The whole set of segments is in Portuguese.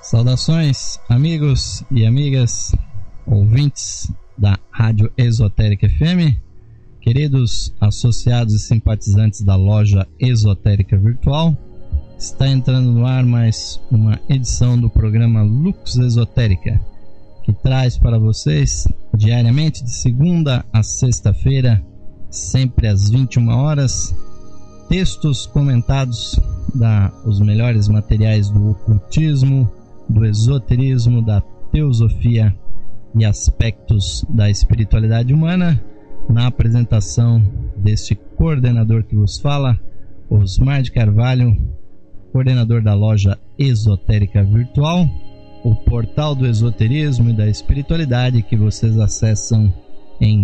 Saudações, amigos e amigas, ouvintes da Rádio Esotérica FM, queridos associados e simpatizantes da loja Esotérica Virtual. Está entrando no ar mais uma edição do programa Lux Esotérica, que traz para vocês diariamente de segunda a sexta-feira, sempre às 21 horas, textos comentados os melhores materiais do ocultismo, do esoterismo, da teosofia e aspectos da espiritualidade humana, na apresentação deste coordenador que vos fala, Osmar de Carvalho, coordenador da loja Esotérica Virtual, o portal do esoterismo e da espiritualidade que vocês acessam em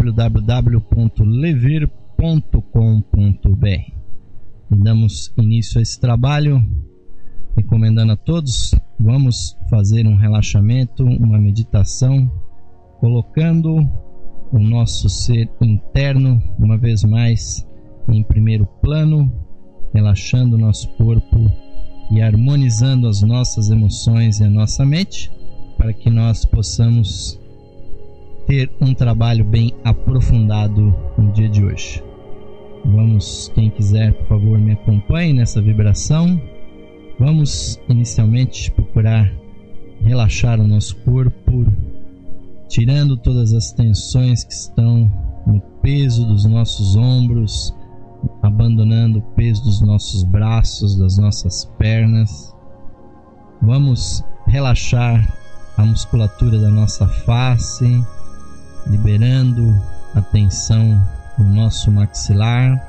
www.levir.com.br. E damos início a esse trabalho recomendando a todos, vamos fazer um relaxamento, uma meditação, colocando o nosso ser interno, uma vez mais, em primeiro plano, relaxando o nosso corpo e harmonizando as nossas emoções e a nossa mente, para que nós possamos ter um trabalho bem aprofundado no dia de hoje. Vamos, quem quiser, por favor, me acompanhe nessa vibração. Vamos inicialmente procurar relaxar o nosso corpo, tirando todas as tensões que estão no peso dos nossos ombros, abandonando o peso dos nossos braços, das nossas pernas. Vamos relaxar a musculatura da nossa face, liberando a tensão no nosso maxilar.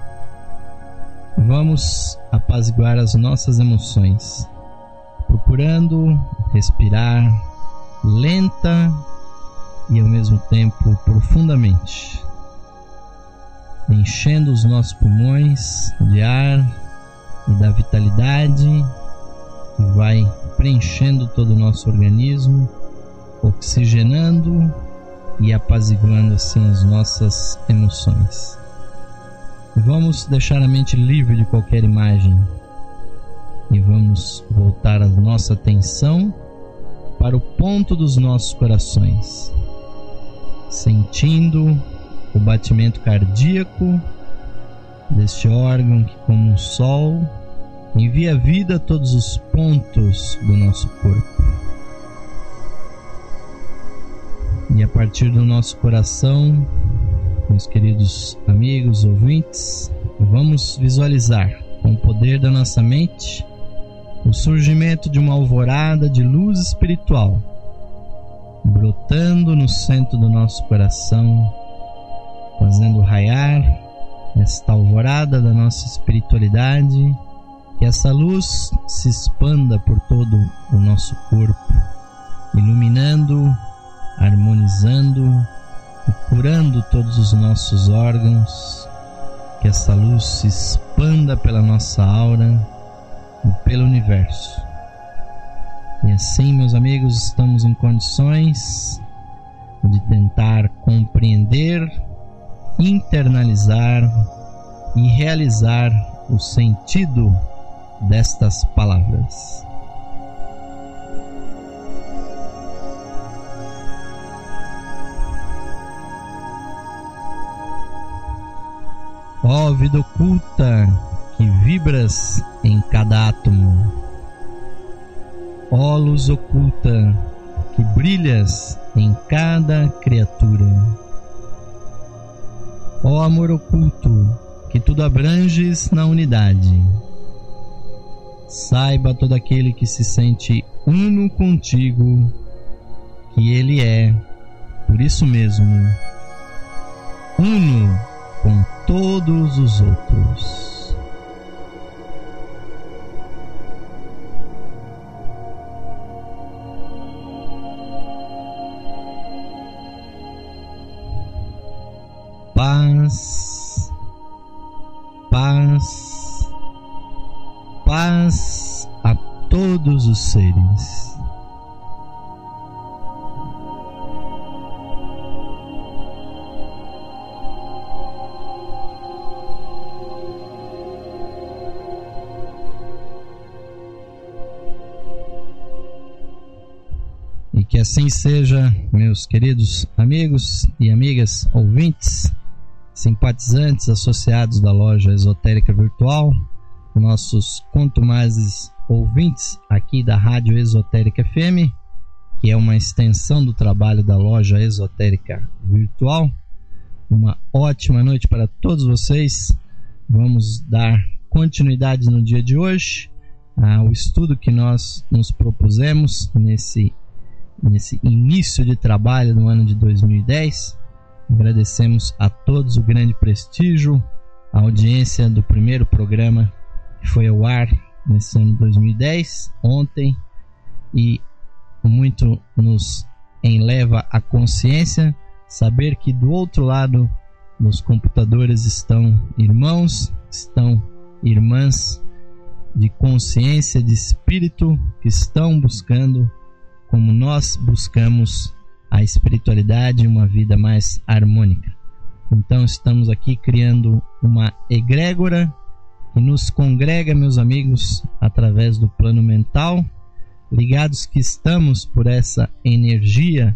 Vamos apaziguar as nossas emoções, procurando respirar lenta e ao mesmo tempo profundamente, enchendo os nossos pulmões de ar e da vitalidade que vai preenchendo todo o nosso organismo, oxigenando e apaziguando assim as nossas emoções. Vamos deixar a mente livre de qualquer imagem e vamos voltar a nossa atenção para o ponto dos nossos corações, sentindo o batimento cardíaco deste órgão que, como um sol, envia vida a todos os pontos do nosso corpo. E a partir do nosso coração, meus queridos amigos, ouvintes, vamos visualizar, com o poder da nossa mente, o surgimento de uma alvorada de luz espiritual, brotando no centro do nosso coração, fazendo raiar esta alvorada da nossa espiritualidade, que essa luz se expanda por todo o nosso corpo, iluminando, harmonizando e curando todos os nossos órgãos, que essa luz se expanda pela nossa aura e pelo universo. E assim, meus amigos, estamos em condições de tentar compreender, internalizar e realizar o sentido destas palavras. Ó vida oculta que vibras em cada átomo, ó luz oculta que brilhas em cada criatura, ó amor oculto que tudo abranges na unidade, saiba todo aquele que se sente uno contigo que ele é, por isso mesmo, uno com todos os outros. Paz, paz, paz a todos os seres. Que assim seja, meus queridos amigos e amigas, ouvintes, simpatizantes, associados da loja Esotérica Virtual, nossos contumazes ouvintes aqui da Rádio Esotérica FM, que é uma extensão do trabalho da loja Esotérica Virtual. Uma ótima noite para todos vocês. Vamos dar continuidade no dia de hoje ao estudo que nós nos propusemos nesse início de trabalho no ano de 2010. Agradecemos a todos o grande prestígio, a audiência do primeiro programa que foi ao ar nesse ano de 2010, ontem, e muito nos enleva a consciência saber que do outro lado dos computadores estão irmãos, estão irmãs de consciência, de espírito, que estão buscando, como nós buscamos, a espiritualidade e uma vida mais harmônica. Então estamos aqui criando uma egrégora que nos congrega, meus amigos, através do plano mental, ligados que estamos por essa energia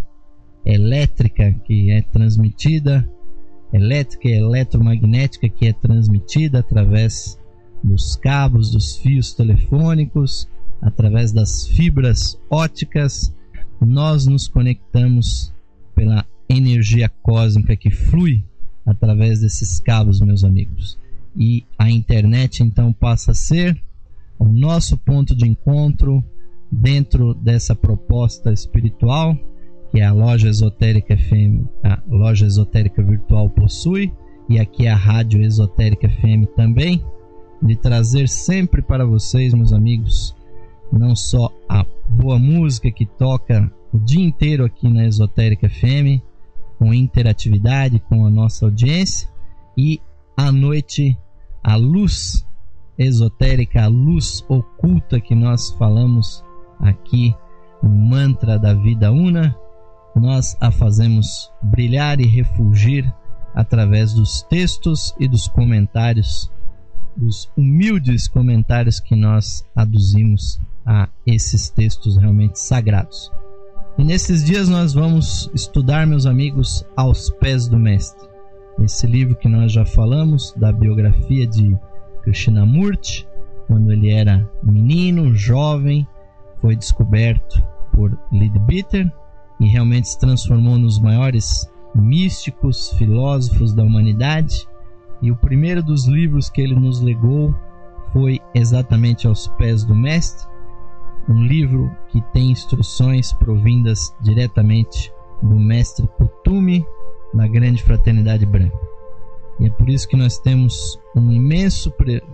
elétrica que é transmitida, elétrica e eletromagnética que é transmitida através dos cabos, dos fios telefônicos, através das fibras ópticas. Nós nos conectamos pela energia cósmica que flui através desses cabos, meus amigos. E a internet então passa a ser o nosso ponto de encontro dentro dessa proposta espiritual que a loja Esotérica FM, a loja Esotérica Virtual possui, e aqui a Rádio Esotérica FM também, de trazer sempre para vocês, meus amigos, não só a boa música que toca o dia inteiro aqui na Esotérica FM, com interatividade com a nossa audiência, e à noite a luz esotérica, a luz oculta que nós falamos aqui no mantra da vida una, nós a fazemos brilhar e refulgir através dos textos e dos comentários, dos humildes comentários que nós aduzimos a esses textos realmente sagrados. E nesses dias nós vamos estudar, meus amigos, Aos Pés do Mestre. Esse livro que nós já falamos, da biografia de Krishnamurti, quando ele era menino, jovem, foi descoberto por Leadbeater e realmente se transformou nos maiores místicos, filósofos da humanidade. E o primeiro dos livros que ele nos legou foi exatamente Aos Pés do Mestre, um livro que tem instruções provindas diretamente do Mestre Kuthumi, da Grande Fraternidade Branca. E é por isso que nós temos um imenso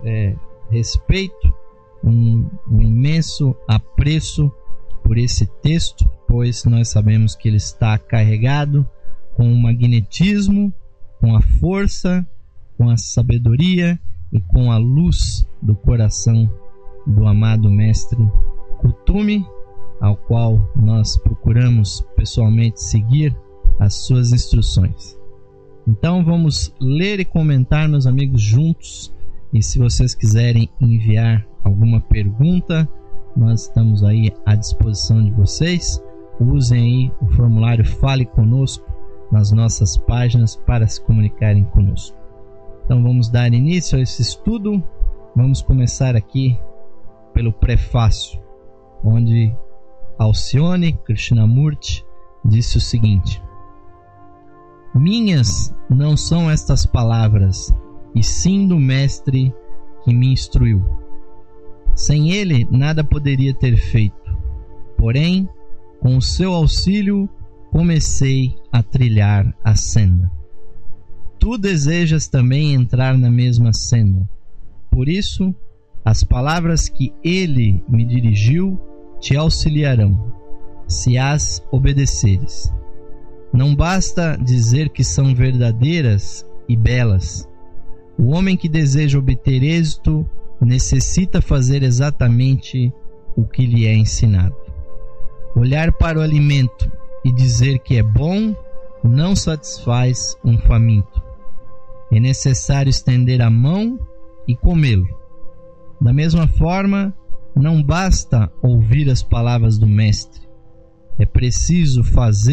respeito, um imenso apreço por esse texto, pois nós sabemos que ele está carregado com o magnetismo, com a força, com a sabedoria e com a luz do coração do amado Mestre Kuthumi, ao qual nós procuramos pessoalmente seguir as suas instruções. Então vamos ler e comentar, meus amigos, juntos, e se vocês quiserem enviar alguma pergunta, nós estamos aí à disposição de vocês. Usem aí o formulário Fale Conosco nas nossas páginas para se comunicarem conosco. Então vamos dar início a esse estudo. Vamos começar aqui pelo prefácio, onde Alcione Krishnamurti disse o seguinte: minhas não são estas palavras, e sim do Mestre que me instruiu. Sem ele nada poderia ter feito, porém, com o seu auxílio, comecei a trilhar a senda. Tu desejas também entrar na mesma senda. Por isso, as palavras que ele me dirigiu te auxiliarão, se as obedeceres. Não basta dizer que são verdadeiras e belas. O homem que deseja obter êxito necessita fazer exatamente o que lhe é ensinado. Olhar para o alimento e dizer que é bom não satisfaz um faminto. É necessário estender a mão e comê-lo. Da mesma forma, não basta ouvir as palavras do Mestre. é preciso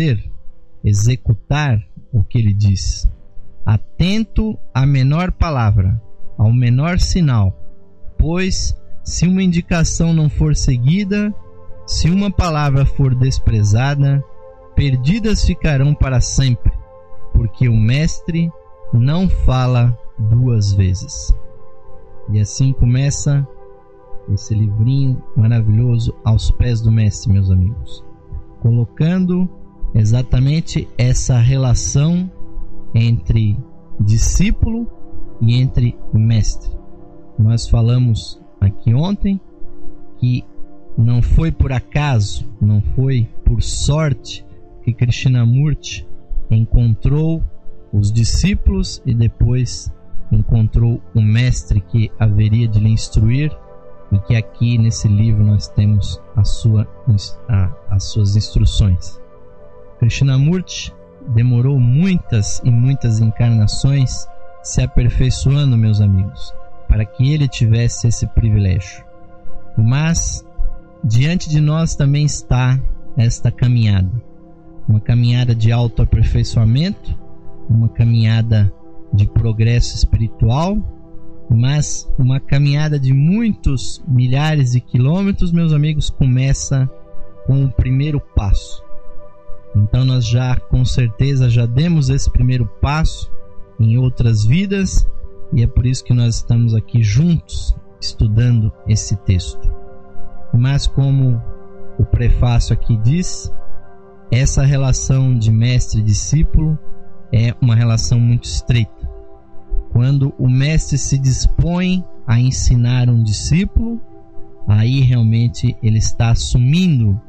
executar o que ele diz. Atento à menor palavra, ao menor sinal, pois se uma indicação não for seguida, se uma palavra for desprezada, perdidas ficarão para sempre, porque o mestre não fala duas vezes. E assim começa esse livrinho maravilhoso aos pés do mestre, meus amigos, colocando exatamente essa relação entre discípulo e entre mestre. Nós falamos aqui ontem que não foi por acaso, não foi por sorte que Krishnamurti encontrou os discípulos e depois encontrou o mestre que haveria de lhe instruir, e que aqui nesse livro nós temos as suas instruções. Krishnamurti demorou muitas e muitas encarnações se aperfeiçoando, meus amigos, para que ele tivesse esse privilégio. Mas diante de nós também está esta caminhada, uma caminhada de autoaperfeiçoamento, uma caminhada de progresso espiritual, mas uma caminhada de muitos milhares de quilômetros, meus amigos, começa com o primeiro passo. Então nós já com certeza já demos esse primeiro passo em outras vidas, e é por isso que nós estamos aqui juntos estudando esse texto. Mas como o prefácio aqui diz, essa relação de mestre e discípulo é uma relação muito estreita. Quando o mestre se dispõe a ensinar um discípulo, aí realmente ele está assumindo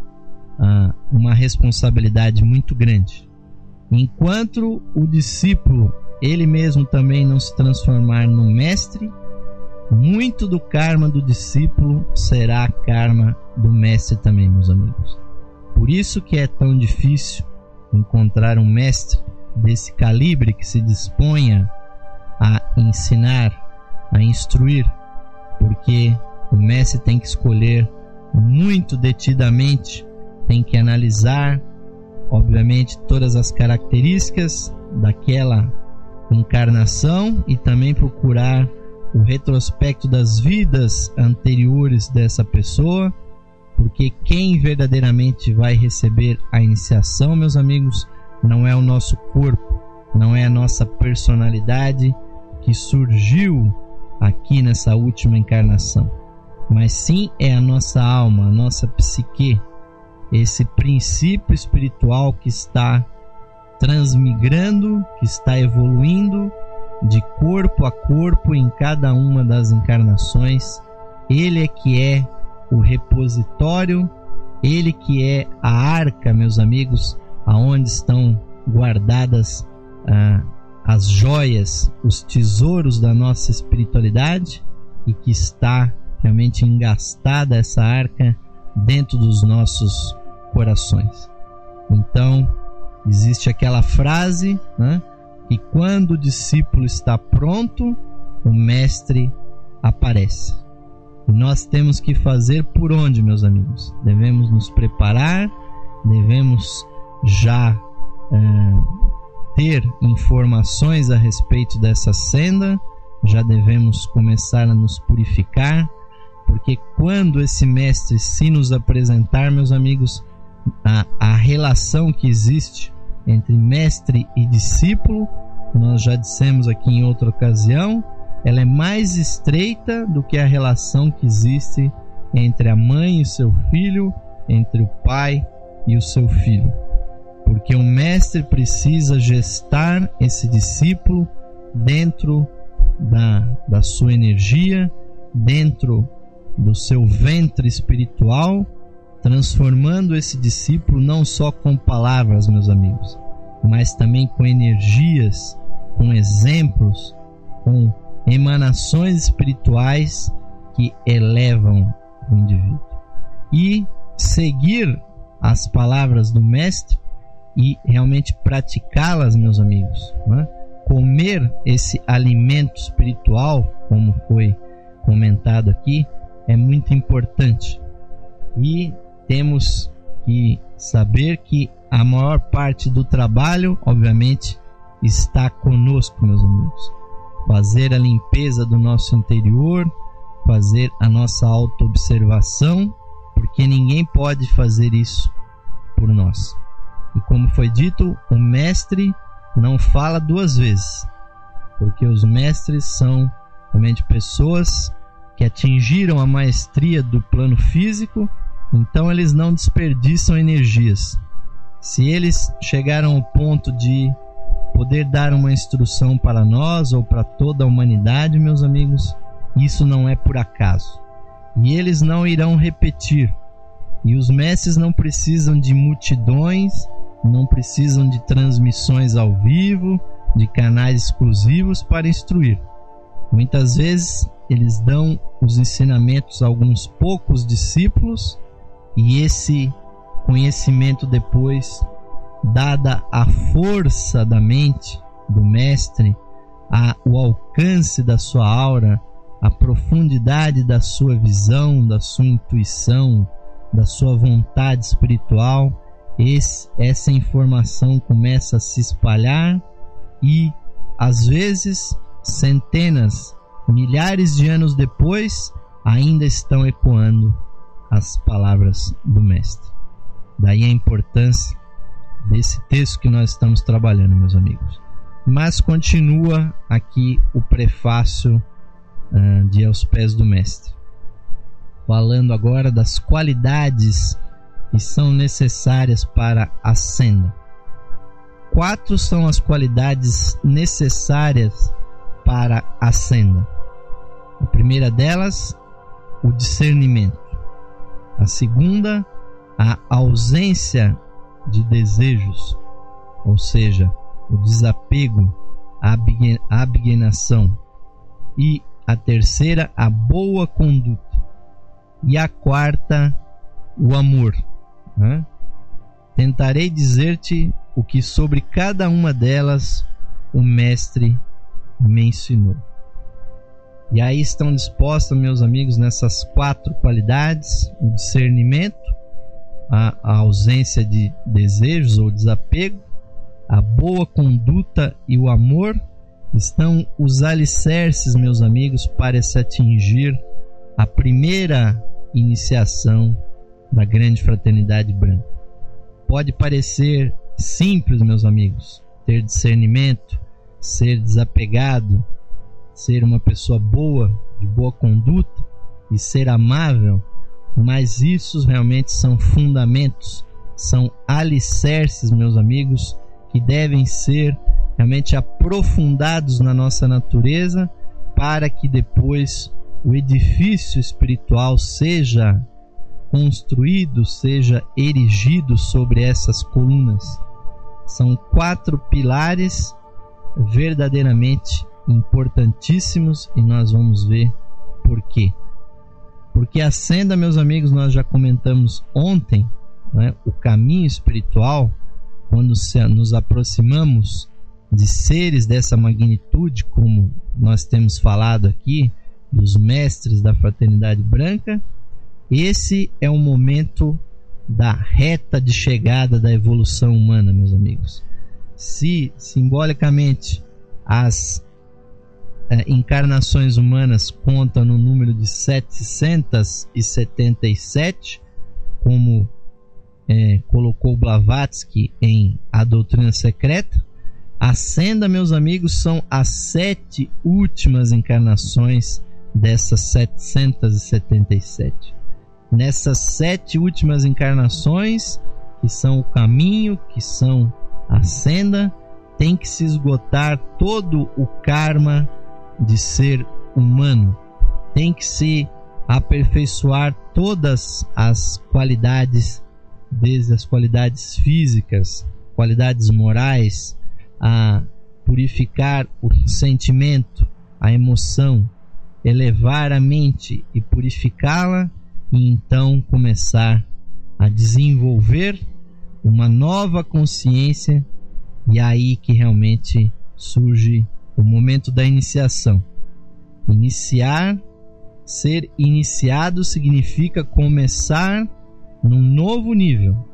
uma responsabilidade muito grande. Enquanto o discípulo, ele mesmo também não se transformar no mestre, muito do karma do discípulo será karma do mestre também, meus amigos. Por isso que é tão difícil encontrar um mestre desse calibre que se disponha a ensinar, a instruir, porque o mestre tem que escolher muito detidamente, tem que analisar, obviamente, todas as características daquela encarnação e também procurar o retrospecto das vidas anteriores dessa pessoa, porque quem verdadeiramente vai receber a iniciação, meus amigos, não é o nosso corpo, não é a nossa personalidade que surgiu aqui nessa última encarnação, mas sim é a nossa alma, a nossa psique, esse princípio espiritual que está transmigrando, que está evoluindo de corpo a corpo em cada uma das encarnações. Ele é que é o repositório, ele que é a arca, meus amigos, aonde estão guardadas as joias, os tesouros da nossa espiritualidade, e que está realmente engastada essa arca dentro dos nossos corações. Então existe aquela frase, né, que quando o discípulo está pronto, o mestre aparece. E nós temos que fazer por onde, meus amigos? Devemos nos preparar, devemos já ter informações a respeito dessa senda, já devemos começar a nos purificar, porque quando esse mestre se nos apresentar, meus amigos, a relação que existe entre mestre e discípulo, nós já dissemos aqui em outra ocasião, ela é mais estreita do que a relação que existe entre a mãe e seu filho, entre o pai e o seu filho. Porque o mestre precisa gestar esse discípulo dentro da sua energia, dentro do seu ventre espiritual, transformando esse discípulo não só com palavras, meus amigos, mas também com energias, com exemplos, com emanações espirituais que elevam o indivíduo. E seguir as palavras do mestre e realmente praticá-las, meus amigos, né? Comer esse alimento espiritual, como foi comentado aqui, é muito importante. E temos e saber que a maior parte do trabalho, obviamente, está conosco, meus amigos. Fazer a limpeza do nosso interior, fazer a nossa autoobservação, porque ninguém pode fazer isso por nós. E como foi dito, o mestre não fala duas vezes, porque os mestres são realmente pessoas que atingiram a maestria do plano físico, então eles não desperdiçam energias. Se eles chegaram ao ponto de poder dar uma instrução para nós ou para toda a humanidade, meus amigos, isso não é por acaso. E eles não irão repetir. E os mestres não precisam de multidões, não precisam de transmissões ao vivo, de canais exclusivos para instruir. Muitas vezes eles dão os ensinamentos a alguns poucos discípulos, e esse conhecimento depois, dada a força da mente do mestre, o alcance da sua aura, a profundidade da sua visão, da sua intuição, da sua vontade espiritual, essa informação começa a se espalhar e, às vezes, centenas, milhares de anos depois, ainda estão ecoando as palavras do mestre. Daí a importância desse texto que nós estamos trabalhando, meus amigos. Mas continua aqui o prefácio de Aos Pés do Mestre, falando agora das qualidades que são necessárias para a senda. 4 são as qualidades necessárias para a senda. A primeira delas, o discernimento. A segunda, a ausência de desejos, ou seja, o desapego, a abnegação. E a terceira, a boa conduta. E a quarta, o amor. Tentarei dizer-te o que sobre cada uma delas o mestre me ensinou. E aí estão dispostas, meus amigos, nessas 4 qualidades: o discernimento, a ausência de desejos ou desapego, a boa conduta e o amor. Estão os alicerces, meus amigos, para se atingir a primeira iniciação da grande fraternidade branca. Pode parecer simples, meus amigos, ter discernimento, ser desapegado, ser uma pessoa boa, de boa conduta e ser amável, mas isso realmente são fundamentos, são alicerces, meus amigos, que devem ser realmente aprofundados na nossa natureza, para que depois o edifício espiritual seja construído, seja erigido sobre essas colunas. São 4 pilares verdadeiramente importantíssimos, e nós vamos ver por quê. Porque a senda, meus amigos, nós já comentamos ontem, né? O caminho espiritual, quando nos aproximamos de seres dessa magnitude, como nós temos falado aqui, dos mestres da fraternidade branca, esse é o momento da reta de chegada da evolução humana, meus amigos. Se simbolicamente as encarnações humanas contam no número de 777, como colocou Blavatsky em A Doutrina Secreta, a senda, meus amigos, são as 7 últimas encarnações dessas 777. Nessas 7 últimas encarnações, que são o caminho, que são a senda, tem que se esgotar todo o karma de ser humano, tem que se aperfeiçoar todas as qualidades, desde as qualidades físicas, qualidades morais, a purificar o sentimento, a emoção, elevar a mente e purificá-la, e então começar a desenvolver uma nova consciência. E aí que realmente surge o momento da iniciação. Iniciar, ser iniciado significa começar num novo nível,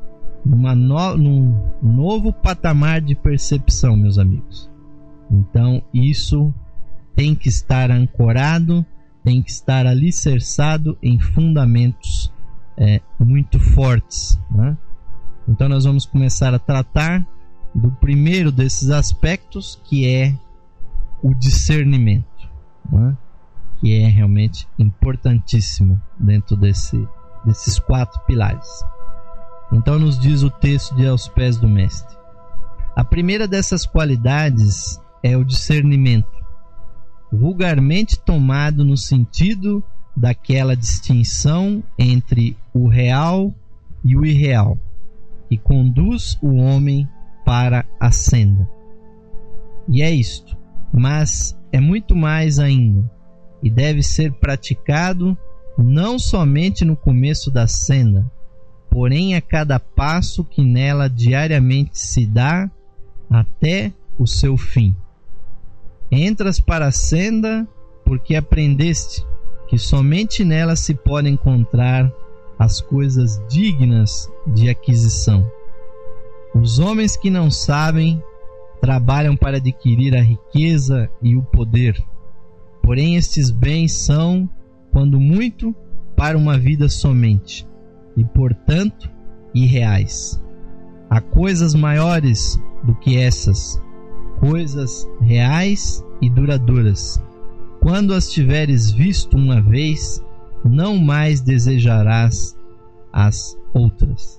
num novo patamar de percepção, meus amigos. Então isso tem que estar ancorado, tem que estar alicerçado em fundamentos muito fortes, né? Então nós vamos começar a tratar do primeiro desses aspectos, que é o discernimento, né? Que é realmente importantíssimo dentro desses 4 pilares. Então nos diz o texto de Aos Pés do Mestre: a primeira dessas qualidades é o discernimento, vulgarmente tomado no sentido daquela distinção entre o real e o irreal, que conduz o homem para a senda. E é isto, mas é muito mais ainda, e deve ser praticado não somente no começo da senda, porém a cada passo que nela diariamente se dá até o seu fim. Entras para a senda porque aprendeste que somente nela se pode encontrar as coisas dignas de aquisição. Os homens que não sabem trabalham para adquirir a riqueza e o poder, porém estes bens são, quando muito, para uma vida somente, e portanto irreais. Há coisas maiores do que essas, coisas reais e duradouras. Quando as tiveres visto uma vez, não mais desejarás as outras.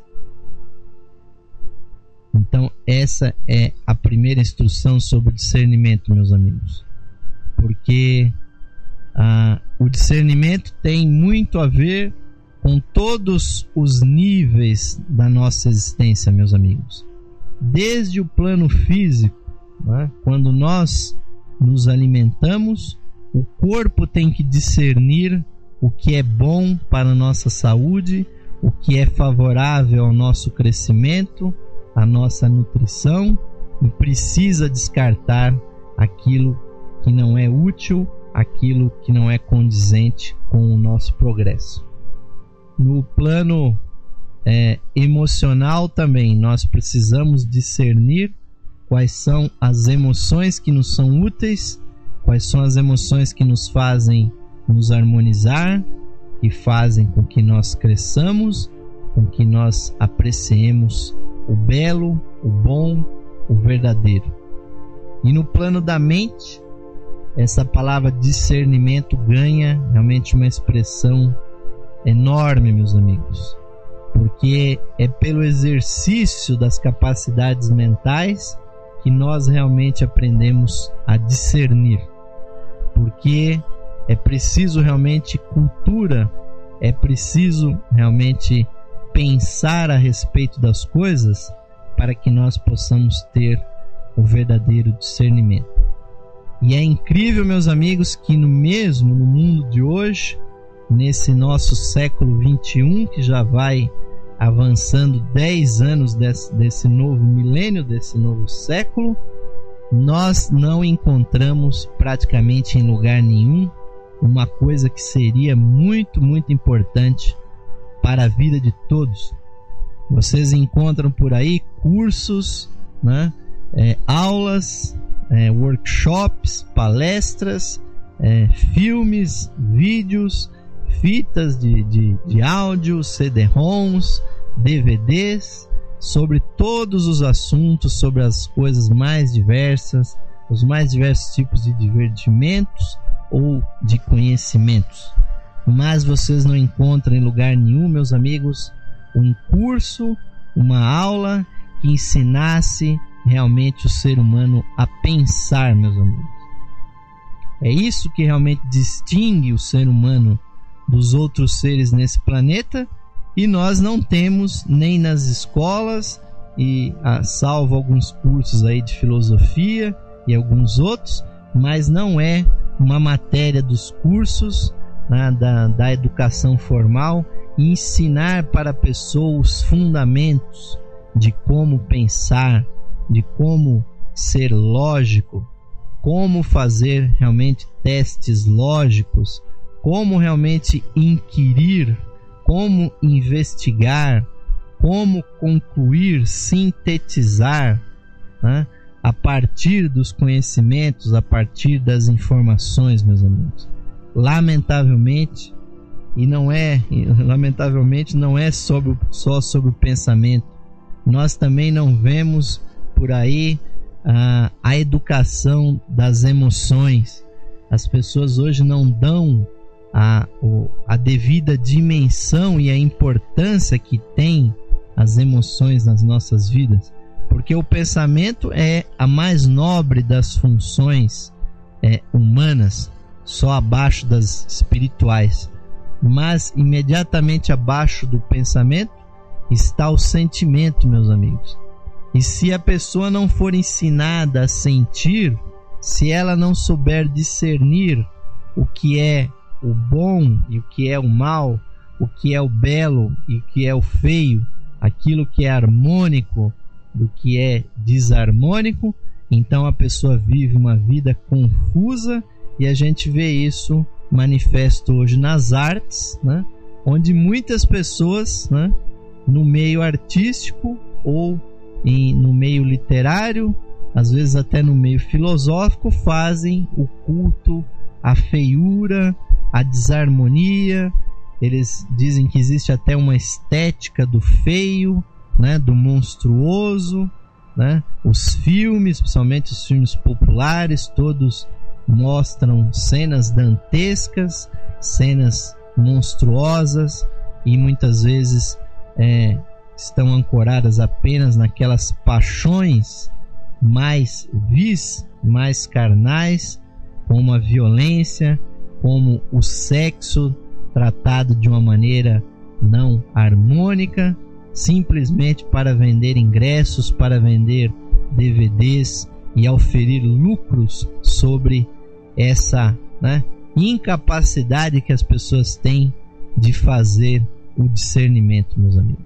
Então essa é a primeira instrução sobre o discernimento, meus amigos, porque o discernimento tem muito a ver com todos os níveis da nossa existência, meus amigos. Desde o plano físico, né? Quando nós nos alimentamos, o corpo tem que discernir o que é bom para a nossa saúde, o que é favorável ao nosso crescimento, à nossa nutrição, e precisa descartar aquilo que não é útil, aquilo que não é condizente com o nosso progresso. No plano emocional também, nós precisamos discernir quais são as emoções que nos são úteis, quais são as emoções que nos fazem nos harmonizar, que fazem com que nós cresçamos, com que nós apreciemos o belo, o bom, o verdadeiro. E no plano da mente, essa palavra discernimento ganha realmente uma expressão enorme, meus amigos, porque é pelo exercício das capacidades mentais que nós realmente aprendemos a discernir, porque é preciso realmente cultura, é preciso realmente pensar a respeito das coisas para que nós possamos ter o verdadeiro discernimento. E é incrível, meus amigos, que no mundo de hoje, nesse nosso século 21, que já vai avançando 10 anos desse novo milênio, desse novo século, nós não encontramos praticamente em lugar nenhum uma coisa que seria muito, muito importante para a vida de todos. Vocês encontram por aí cursos, né? Aulas, workshops, palestras, filmes, vídeos, fitas de áudio, CD-ROMs, DVDs, sobre todos os assuntos, sobre as coisas mais diversas, os mais diversos tipos de divertimentos ou de conhecimentos. Mas vocês não encontram em lugar nenhum, meus amigos, um curso, uma aula que ensinasse realmente o ser humano a pensar, meus amigos. É isso que realmente distingue o ser humano dos outros seres nesse planeta, e nós não temos nem nas escolas, e salvo alguns cursos aí de filosofia e alguns outros, mas não é uma matéria dos cursos, né, da educação formal, ensinar para a pessoa os fundamentos de como pensar, de como ser lógico, como fazer realmente testes lógicos, como realmente inquirir, como investigar, como concluir, sintetizar, né, a partir dos conhecimentos, a partir das informações, meus amigos. Lamentavelmente não é só sobre o pensamento. Nós também não vemos por aí a educação das emoções. As pessoas hoje não dão a devida dimensão e a importância que tem as emoções nas nossas vidas, porque o pensamento é a mais nobre das funções humanas, só abaixo das espirituais. Mas imediatamente abaixo do pensamento está o sentimento, meus amigos. E se a pessoa não for ensinada a sentir, se ela não souber discernir o que é o bom e o que é o mal, o que é o belo e o que é o feio, aquilo que é harmônico do que é desarmônico, então a pessoa vive uma vida confusa. E a gente vê isso manifesto hoje nas artes, né? Onde muitas pessoas, né, no meio artístico ou no meio literário, às vezes até no meio filosófico, fazem o culto à feiura, à desarmonia. Eles dizem que existe até uma estética do feio, né, do monstruoso, né? Os filmes, principalmente os filmes populares, todos mostram cenas dantescas, cenas monstruosas, e muitas vezes estão ancoradas apenas naquelas paixões mais vis, mais carnais, como a violência, como o sexo tratado de uma maneira não harmônica, simplesmente para vender ingressos, para vender DVDs e oferir lucros sobre essa, né, incapacidade que as pessoas têm de fazer o discernimento, meus amigos.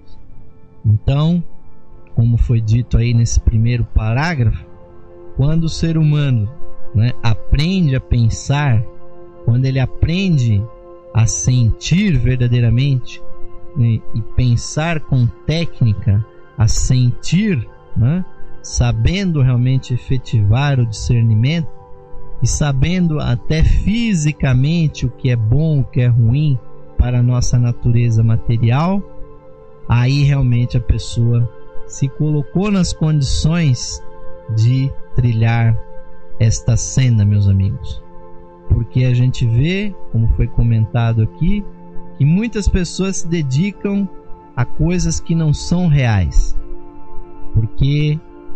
Então, como foi dito aí nesse primeiro parágrafo, quando o ser humano, né, aprende a pensar, quando ele aprende a sentir verdadeiramente e pensar com técnica, a sentir, né, sabendo realmente efetivar o discernimento e sabendo até fisicamente o que é bom, o que é ruim para a nossa natureza material, aí realmente a pessoa se colocou nas condições de trilhar esta senda, meus amigos. Porque a gente vê, como foi comentado aqui, que muitas pessoas se dedicam a coisas que não são reais. Porque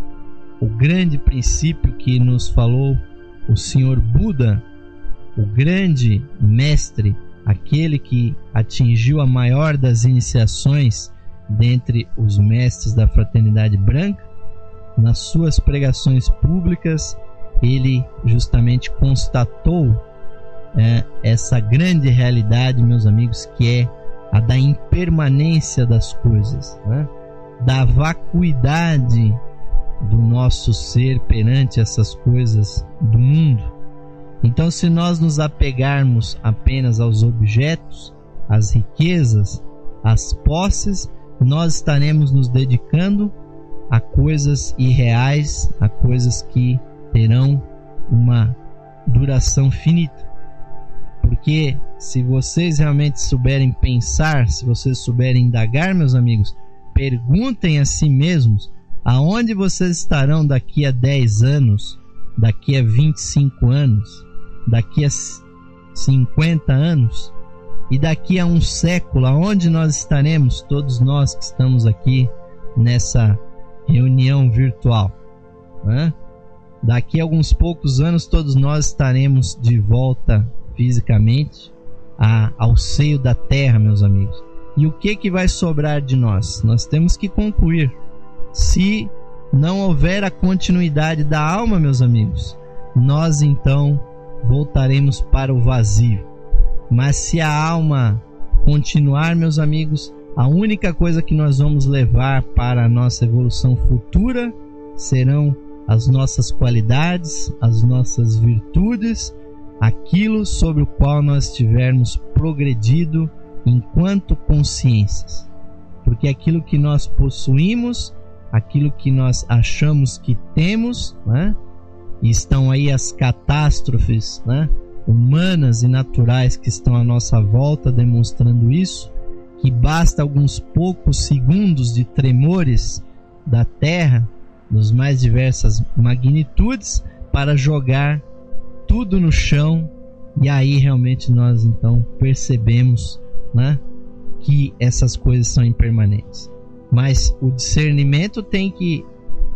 o grande princípio que nos falou o Senhor Buda, o grande mestre, aquele que atingiu a maior das iniciações dentre os mestres da fraternidade branca, nas suas pregações públicas, ele justamente constatou essa grande realidade, meus amigos, que é a da impermanência das coisas, né? Da vacuidade do nosso ser perante essas coisas do mundo. Então, se nós nos apegarmos apenas aos objetos, às riquezas, às posses, nós estaremos nos dedicando a coisas irreais, a coisas que terão uma duração finita. Porque se vocês realmente souberem pensar, se vocês souberem indagar, meus amigos, perguntem a si mesmos aonde vocês estarão daqui a 10 anos, daqui a 25 anos, daqui a 50 anos e daqui a um século. Aonde nós estaremos, todos nós que estamos aqui nessa reunião virtual, né? Daqui a alguns poucos anos todos nós estaremos de volta fisicamente ao seio da terra, meus amigos. E o que vai sobrar de nós? Nós temos que concluir. Se não houver a continuidade da alma, meus amigos, nós então voltaremos para o vazio. Mas se a alma continuar, meus amigos, a única coisa que nós vamos levar para a nossa evolução futura serão as nossas qualidades, as nossas virtudes, aquilo sobre o qual nós tivermos progredido enquanto consciências. Porque aquilo que nós possuímos, aquilo que nós achamos que temos, né? E estão aí as catástrofes, né, humanas e naturais que estão à nossa volta demonstrando isso, que basta alguns poucos segundos de tremores da Terra, nos mais diversas magnitudes, para jogar tudo no chão, e aí realmente nós então percebemos, né, que essas coisas são impermanentes. Mas o discernimento tem que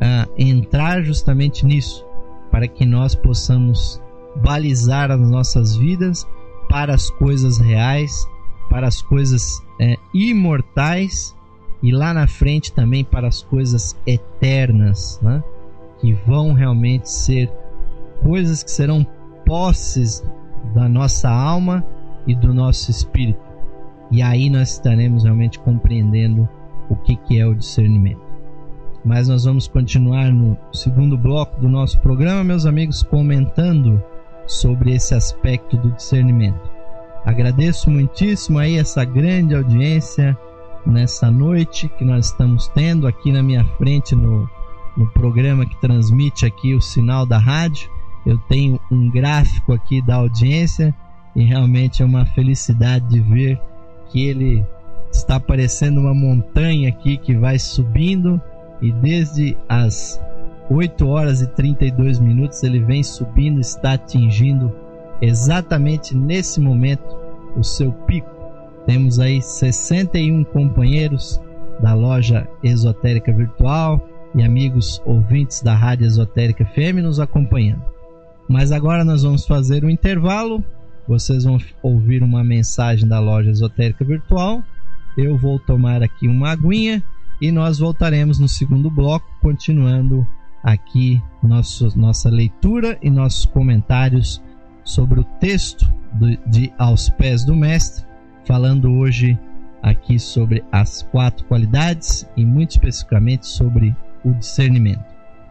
entrar justamente nisso, para que nós possamos balizar as nossas vidas para as coisas reais, para as coisas imortais, e lá na frente também para as coisas eternas, né? Que vão realmente ser coisas que serão posses da nossa alma e do nosso espírito. E aí nós estaremos realmente compreendendo o que é o discernimento. Mas nós vamos continuar no segundo bloco do nosso programa, meus amigos, comentando sobre esse aspecto do discernimento. Agradeço muitíssimo aí essa grande audiência nessa noite que nós estamos tendo aqui na minha frente no programa que transmite aqui o sinal da rádio. Eu tenho um gráfico aqui da audiência e realmente é uma felicidade de ver que ele está parecendo uma montanha aqui que vai subindo, e desde as 8 horas e 32 minutos ele vem subindo, está atingindo exatamente nesse momento o seu pico. Temos aí 61 companheiros da loja Esotérica Virtual e amigos ouvintes da Rádio Esotérica FM nos acompanhando. Mas agora nós vamos fazer um intervalo. Vocês vão ouvir uma mensagem da loja Esotérica Virtual. Eu vou tomar aqui uma aguinha e nós voltaremos no segundo bloco, continuando aqui nossa leitura e nossos comentários sobre o texto de Aos Pés do Mestre, falando hoje aqui sobre as 4 qualidades e muito especificamente sobre o discernimento.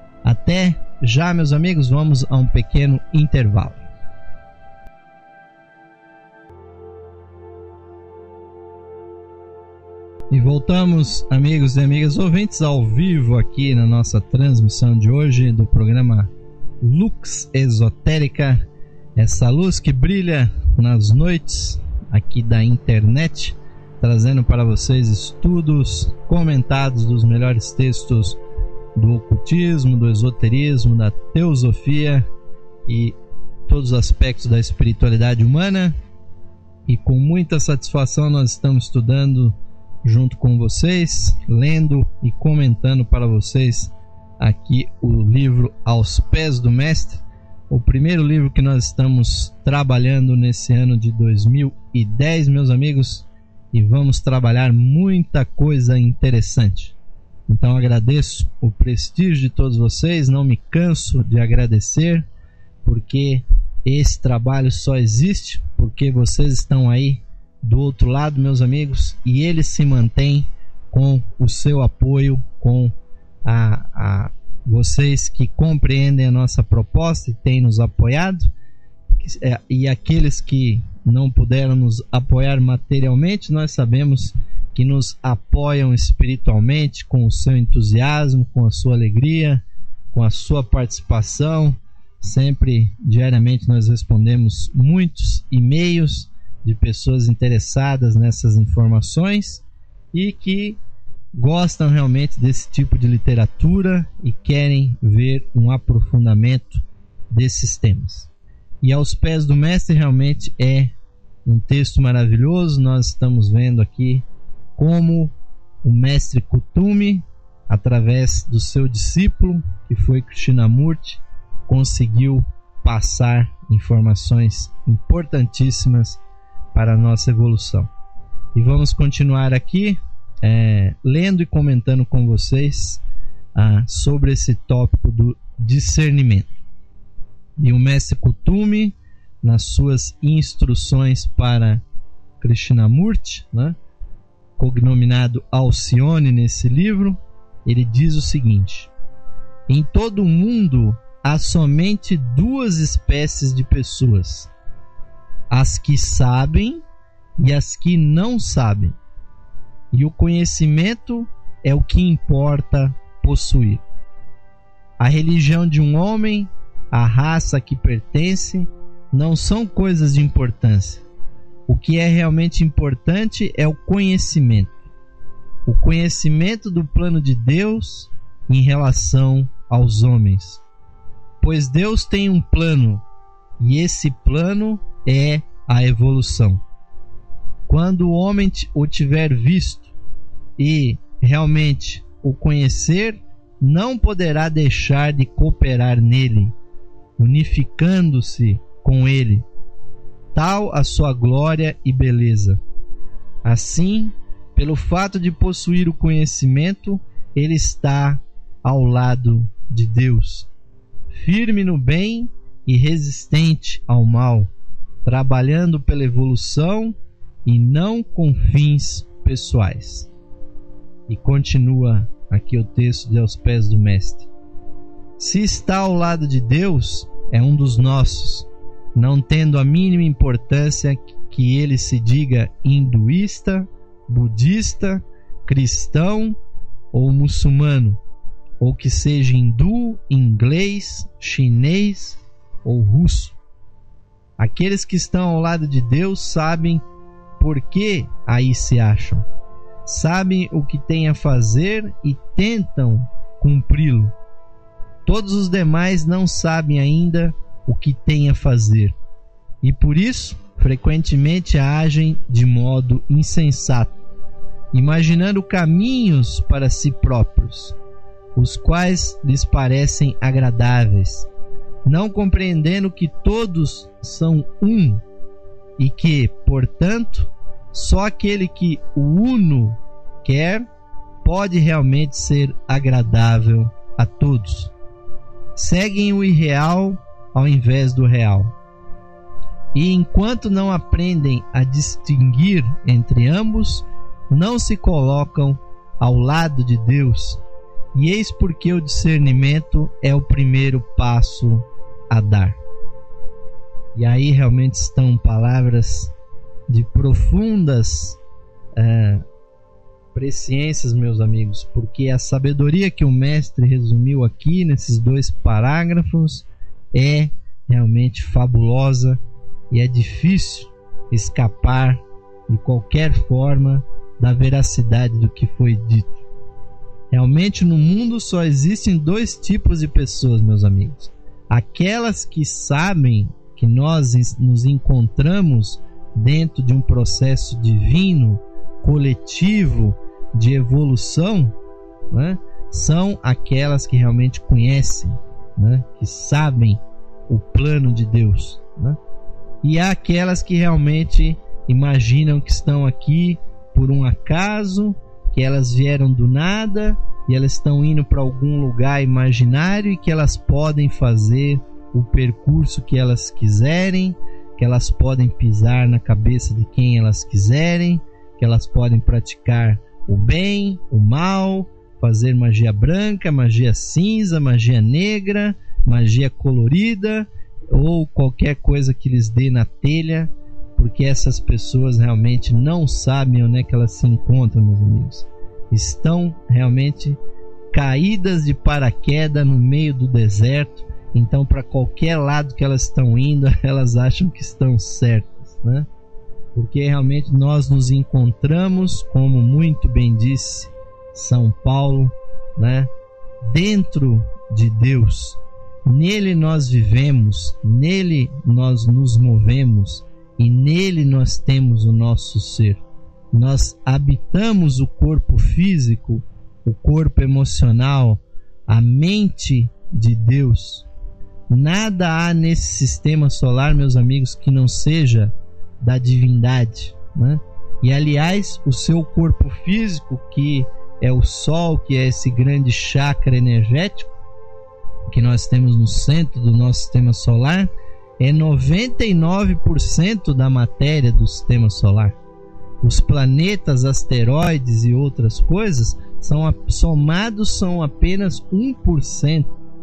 Até já, meus amigos, vamos a um pequeno intervalo. E voltamos, amigos e amigas ouvintes, ao vivo aqui na nossa transmissão de hoje do programa Lux Esotérica, essa luz que brilha nas noites aqui da internet, trazendo para vocês estudos comentados dos melhores textos do ocultismo, do esoterismo, da teosofia e todos os aspectos da espiritualidade humana. E com muita satisfação nós estamos estudando junto com vocês, lendo e comentando para vocês aqui o livro Aos Pés do Mestre, o primeiro livro que nós estamos trabalhando nesse ano de 2010, meus amigos, e vamos trabalhar muita coisa interessante. Então agradeço o prestígio de todos vocês, não me canso de agradecer, porque esse trabalho só existe porque vocês estão aí do outro lado, meus amigos, e ele se mantém com o seu apoio, com vocês que compreendem a nossa proposta e têm nos apoiado, e aqueles que não puderam nos apoiar materialmente, nós sabemos que nos apoiam espiritualmente com o seu entusiasmo, com a sua alegria, com a sua participação. Sempre, diariamente, nós respondemos muitos e-mails de pessoas interessadas nessas informações e que gostam realmente desse tipo de literatura e querem ver um aprofundamento desses temas. E Aos Pés do Mestre realmente é um texto maravilhoso. Nós estamos vendo aqui como o Mestre Kuthumi, através do seu discípulo, que foi Krishnamurti, conseguiu passar informações importantíssimas para a nossa evolução. E vamos continuar aqui lendo e comentando com vocês sobre esse tópico do discernimento. E o Mestre Kuthumi, nas suas instruções para Krishnamurti, né, cognominado Alcione nesse livro, ele diz o seguinte: em todo o mundo há somente 2 espécies de pessoas: as que sabem e as que não sabem. e o conhecimento é o que importa possuir. A religião de um homem, a raça a que pertence, não são coisas de importância. O que é realmente importante é o conhecimento. O conhecimento do plano de Deus em relação aos homens. Pois Deus tem um plano, e esse plano é a evolução. Quando o homem o tiver visto e realmente o conhecer, não poderá deixar de cooperar nele, unificando-se com ele, tal a sua glória e beleza. Assim, pelo fato de possuir o conhecimento, ele está ao lado de Deus, firme no bem e resistente ao mal, trabalhando pela evolução e não com fins pessoais. E continua aqui o texto de Aos Pés do Mestre. Se está ao lado de Deus, é um dos nossos, não tendo a mínima importância que ele se diga hinduísta, budista, cristão ou muçulmano, ou que seja hindu, inglês, chinês ou russo. Aqueles que estão ao lado de Deus sabem por que aí se acham. Sabem o que têm a fazer e tentam cumpri-lo. Todos os demais não sabem ainda o que têm a fazer e por isso frequentemente agem de modo insensato, imaginando caminhos para si próprios, os quais lhes parecem agradáveis, não compreendendo que todos são um e que, portanto, só aquele que o uno quer pode realmente ser agradável a todos. Seguem o irreal ao invés do real. E enquanto não aprendem a distinguir entre ambos, não se colocam ao lado de Deus. E eis porque o discernimento é o primeiro passo a dar. E aí realmente estão palavras de profundas presciências, meus amigos, porque a sabedoria que o mestre resumiu aqui nesses 2 parágrafos é realmente fabulosa e é difícil escapar de qualquer forma da veracidade do que foi dito. Realmente no mundo só existem 2 tipos de pessoas, meus amigos. Aquelas que sabem que nós nos encontramos dentro de um processo divino, coletivo, de evolução, né? São aquelas que realmente conhecem, né? Que sabem o plano de Deus, né? E há aquelas que realmente imaginam que estão aqui por um acaso, que elas vieram do nada e elas estão indo para algum lugar imaginário e que elas podem fazer o percurso que elas quiserem, que elas podem pisar na cabeça de quem elas quiserem, que elas podem praticar o bem, o mal, fazer magia branca, magia cinza, magia negra, magia colorida ou qualquer coisa que lhes dê na telha, porque essas pessoas realmente não sabem onde é que elas se encontram, meus amigos. Estão realmente caídas de paraquedas no meio do deserto, então para qualquer lado que elas estão indo, elas acham que estão certas, né? Porque realmente nós nos encontramos, como muito bem disse São Paulo, né? Dentro de Deus. Nele nós vivemos, nele nós nos movemos e nele nós temos o nosso ser. Nós habitamos o corpo físico, o corpo emocional, a mente de Deus. Nada há nesse sistema solar, meus amigos, que não seja da divindade, né? E aliás, o seu corpo físico, que é o Sol, que é esse grande chakra energético que nós temos no centro do nosso sistema solar, é 99% da matéria do sistema solar. Os planetas, asteroides e outras coisas somados são apenas 1%.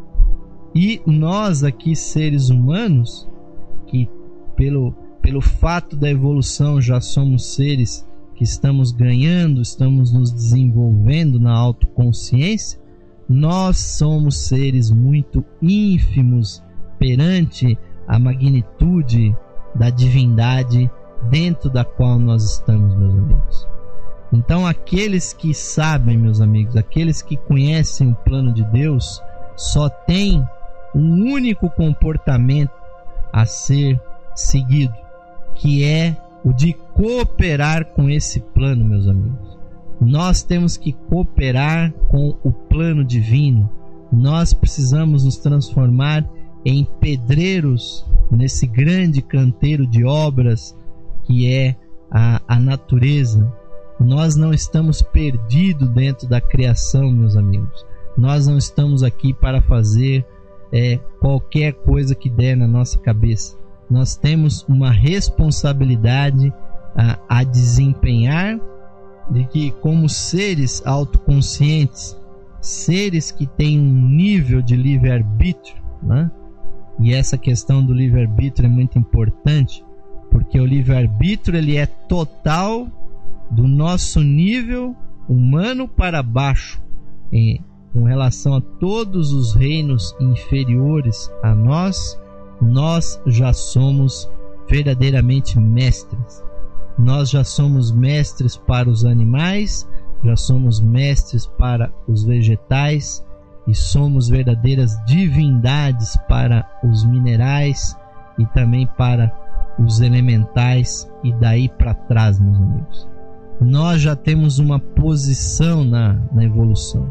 E nós aqui, seres humanos, que pelo fato da evolução já somos seres que estamos ganhando, estamos nos desenvolvendo na autoconsciência, nós somos seres muito ínfimos perante a magnitude da divindade dentro da qual nós estamos, meus amigos. Então, aqueles que sabem, meus amigos, aqueles que conhecem o plano de Deus, só têm um único comportamento a ser seguido, que é o de cooperar com esse plano, meus amigos. Nós temos que cooperar com o plano divino. Nós precisamos nos transformar em pedreiros nesse grande canteiro de obras que é a natureza. Nós não estamos perdidos dentro da criação, meus amigos. Nós não estamos aqui para fazer qualquer coisa que der na nossa cabeça. Nós temos uma responsabilidade a desempenhar, de que, como seres autoconscientes, seres que têm um nível de livre-arbítrio, né? E essa questão do livre-arbítrio é muito importante, porque o livre-arbítrio ele é total do nosso nível humano para baixo, com relação a todos os reinos inferiores a nós. Nós já somos verdadeiramente mestres. Nós já somos mestres para os animais, já somos mestres para os vegetais e somos verdadeiras divindades para os minerais e também para os elementais e daí para trás, meus amigos. Nós já temos uma posição na evolução.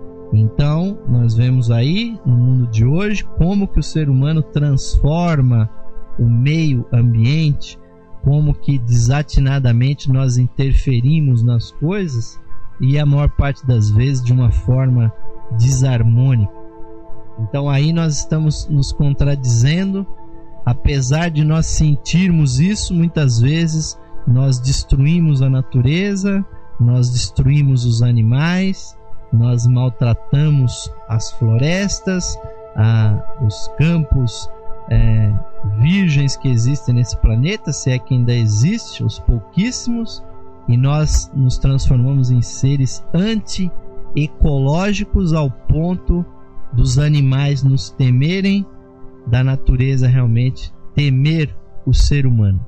Então, nós vemos aí no mundo de hoje como que o ser humano transforma o meio ambiente, como que desatinadamente nós interferimos nas coisas e a maior parte das vezes de uma forma desarmônica. Então aí nós estamos nos contradizendo, apesar de nós sentirmos isso, muitas vezes nós destruímos a natureza, nós destruímos os animais, nós maltratamos as florestas, os campos virgens que existem nesse planeta, se é que ainda existe, os pouquíssimos, e nós nos transformamos em seres anti-ecológicos ao ponto dos animais nos temerem, da natureza realmente temer o ser humano.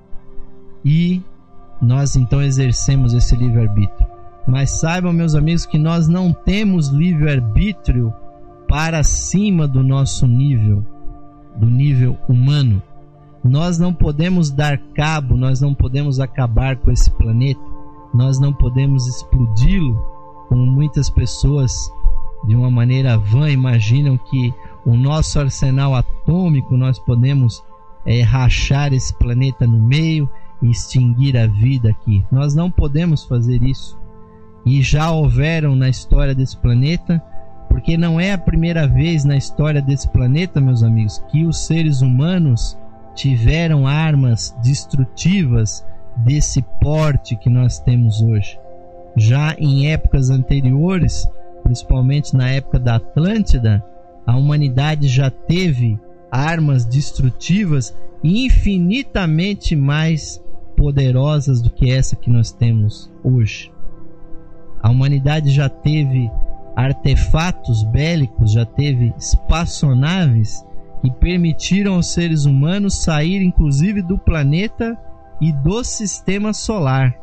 E nós então exercemos esse livre-arbítrio. Mas saibam, meus amigos, que nós não temos livre-arbítrio para cima do nosso nível, do nível humano. Nós não podemos dar cabo, nós não podemos acabar com esse planeta, nós não podemos explodi-lo, como muitas pessoas de uma maneira vã imaginam que o nosso arsenal atômico nós podemos rachar esse planeta no meio e extinguir a vida aqui. Nós não podemos fazer isso. E já houveram na história desse planeta, porque não é a primeira vez na história desse planeta, meus amigos, que os seres humanos tiveram armas destrutivas desse porte que nós temos hoje. Já em épocas anteriores, principalmente na época da Atlântida, a humanidade já teve armas destrutivas infinitamente mais poderosas do que essa que nós temos hoje. A humanidade já teve artefatos bélicos, já teve espaçonaves que permitiram aos seres humanos sair inclusive do planeta e do sistema solar.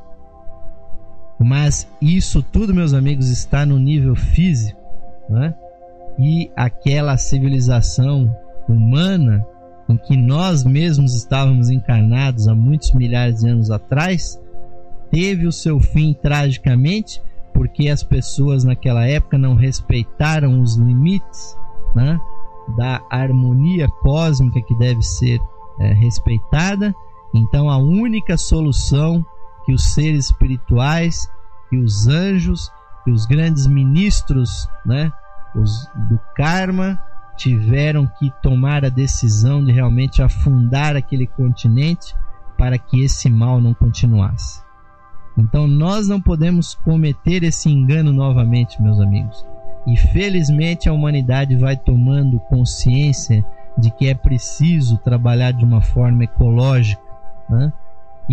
Mas isso tudo, meus amigos, está no nível físico, né? E aquela civilização humana em que nós mesmos estávamos encarnados há muitos milhares de anos atrás, teve o seu fim tragicamente, porque as pessoas naquela época não respeitaram os limites, né, da harmonia cósmica que deve ser respeitada. Então a única solução que os seres espirituais, que os anjos, que os grandes ministros, né, do karma, tiveram que tomar a decisão de realmente afundar aquele continente para que esse mal não continuasse. Então nós não podemos cometer esse engano novamente, meus amigos. E felizmente a humanidade vai tomando consciência de que é preciso trabalhar de uma forma ecológica, né? E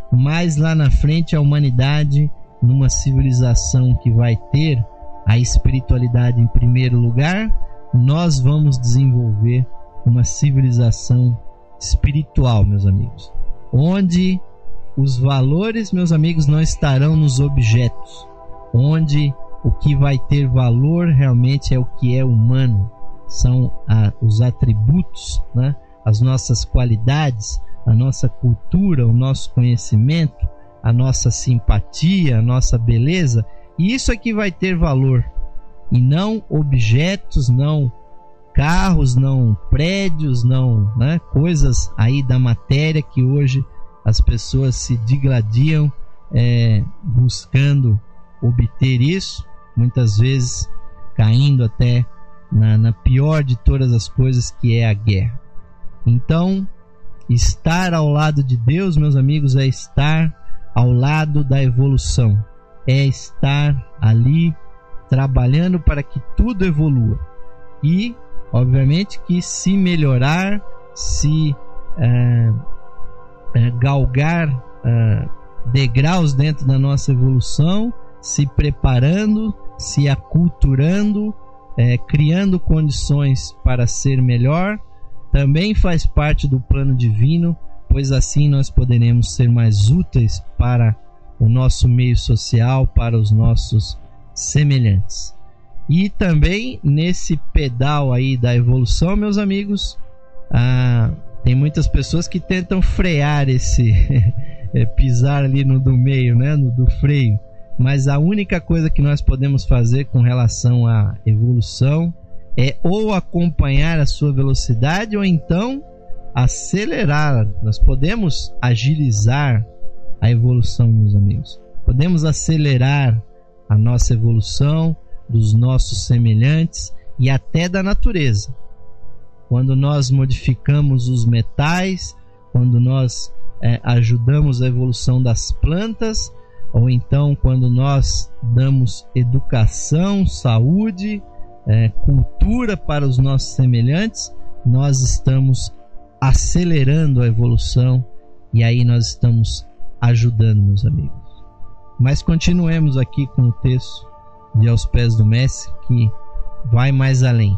mais lá na frente a humanidade, numa civilização que vai ter a espiritualidade em primeiro lugar, nós vamos desenvolver uma civilização espiritual, meus amigos, onde os valores, meus amigos, não estarão nos objetos, onde o que vai ter valor realmente é o que é humano, são os atributos, né? As nossas qualidades, a nossa cultura, o nosso conhecimento, a nossa simpatia, a nossa beleza, e isso é que vai ter valor, e não objetos, não carros, não prédios, não, né, coisas aí da matéria que hoje as pessoas se digladiam buscando obter isso, muitas vezes caindo até na pior de todas as coisas, que é a guerra. Então, estar ao lado de Deus, meus amigos, é estar ao lado da evolução, é estar ali trabalhando para que tudo evolua e, obviamente, que se melhorar, se galgar degraus dentro da nossa evolução, se preparando, se aculturando, criando condições para ser melhor, também faz parte do plano divino, pois assim nós poderemos ser mais úteis para o nosso meio social, para os nossos semelhantes. E também nesse pedal aí da evolução, meus amigos, tem muitas pessoas que tentam frear esse pisar ali no do meio, né, no do freio, mas a única coisa que nós podemos fazer com relação à evolução é ou acompanhar a sua velocidade ou então acelerar. Nós podemos agilizar a evolução, meus amigos, podemos acelerar a nossa evolução, dos nossos semelhantes e até da natureza. Quando nós modificamos os metais, quando nós ajudamos a evolução das plantas, ou então quando nós damos educação, saúde, cultura para os nossos semelhantes, nós estamos acelerando a evolução e aí nós estamos ajudando, meus amigos. Mas continuemos aqui com o texto de Aos Pés do Mestre, que vai mais além.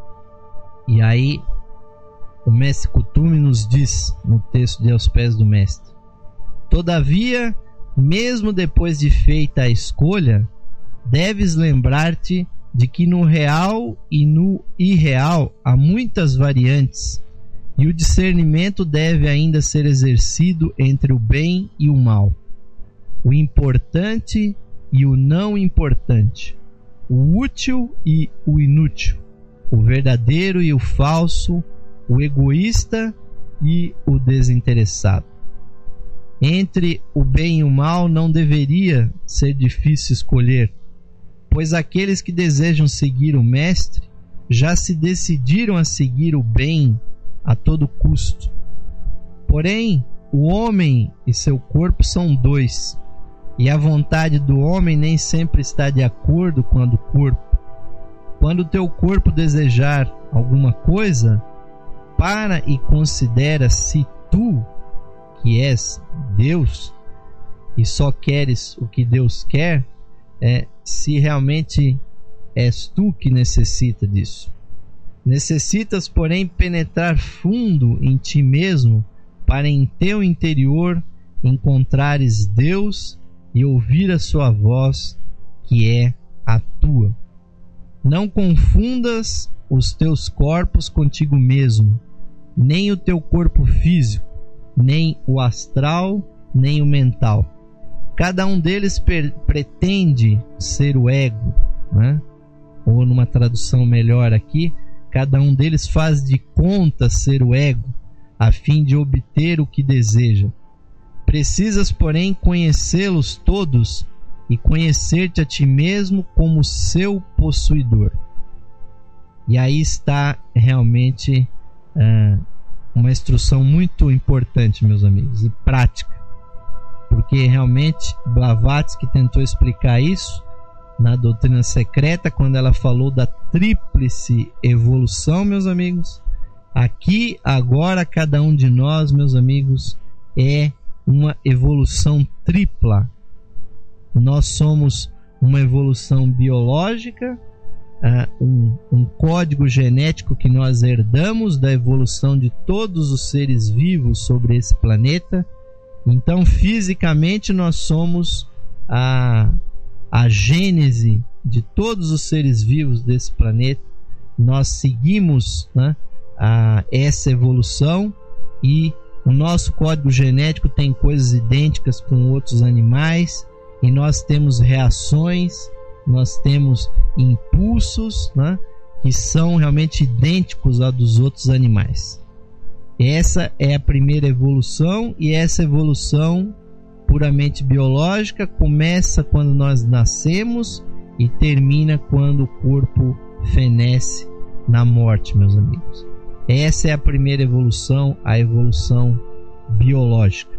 E aí o Mestre Kuthumi nos diz no texto de Aos Pés do Mestre: todavia, mesmo depois de feita a escolha, deves lembrar-te de que no real e no irreal há muitas variantes, e o discernimento deve ainda ser exercido entre o bem e o mal, o importante e o não importante, o útil e o inútil, o verdadeiro e o falso, o egoísta e o desinteressado. Entre o bem e o mal não deveria ser difícil escolher, pois aqueles que desejam seguir o Mestre já se decidiram a seguir o bem a todo custo. Porém, o homem e seu corpo são dois, e a vontade do homem nem sempre está de acordo com a do corpo. Quando o teu corpo desejar alguma coisa, para e considera se tu, que és Deus, e só queres o que Deus quer, se realmente és tu que necessita disso. Necessitas, porém, penetrar fundo em ti mesmo, para em teu interior encontrares Deus e ouvir a sua voz, que é a tua. Não confundas os teus corpos contigo mesmo, nem o teu corpo físico, nem o astral, nem o mental. Cada um deles pretende ser o ego, né? Ou numa tradução melhor aqui, cada um deles faz de conta ser o ego, a fim de obter o que deseja. Precisas, porém, conhecê-los todos e conhecer-te a ti mesmo como seu possuidor. E aí está realmente uma instrução muito importante, meus amigos, e prática, porque realmente Blavatsky tentou explicar isso na Doutrina Secreta, quando ela falou da tríplice evolução, meus amigos. Aqui, agora, cada um de nós, meus amigos, é uma evolução tripla. Nós somos uma evolução biológica, um código genético que nós herdamos da evolução de todos os seres vivos sobre esse planeta. Então, fisicamente, nós somos a gênese de todos os seres vivos desse planeta. Nós seguimos, né, essa evolução, e o nosso código genético tem coisas idênticas com outros animais, e nós temos reações, nós temos impulsos, né, que são realmente idênticos a dos outros animais. Essa é a primeira evolução, e essa evolução puramente biológica começa quando nós nascemos e termina quando o corpo fenece na morte, meus amigos. Essa é a primeira evolução, a evolução biológica.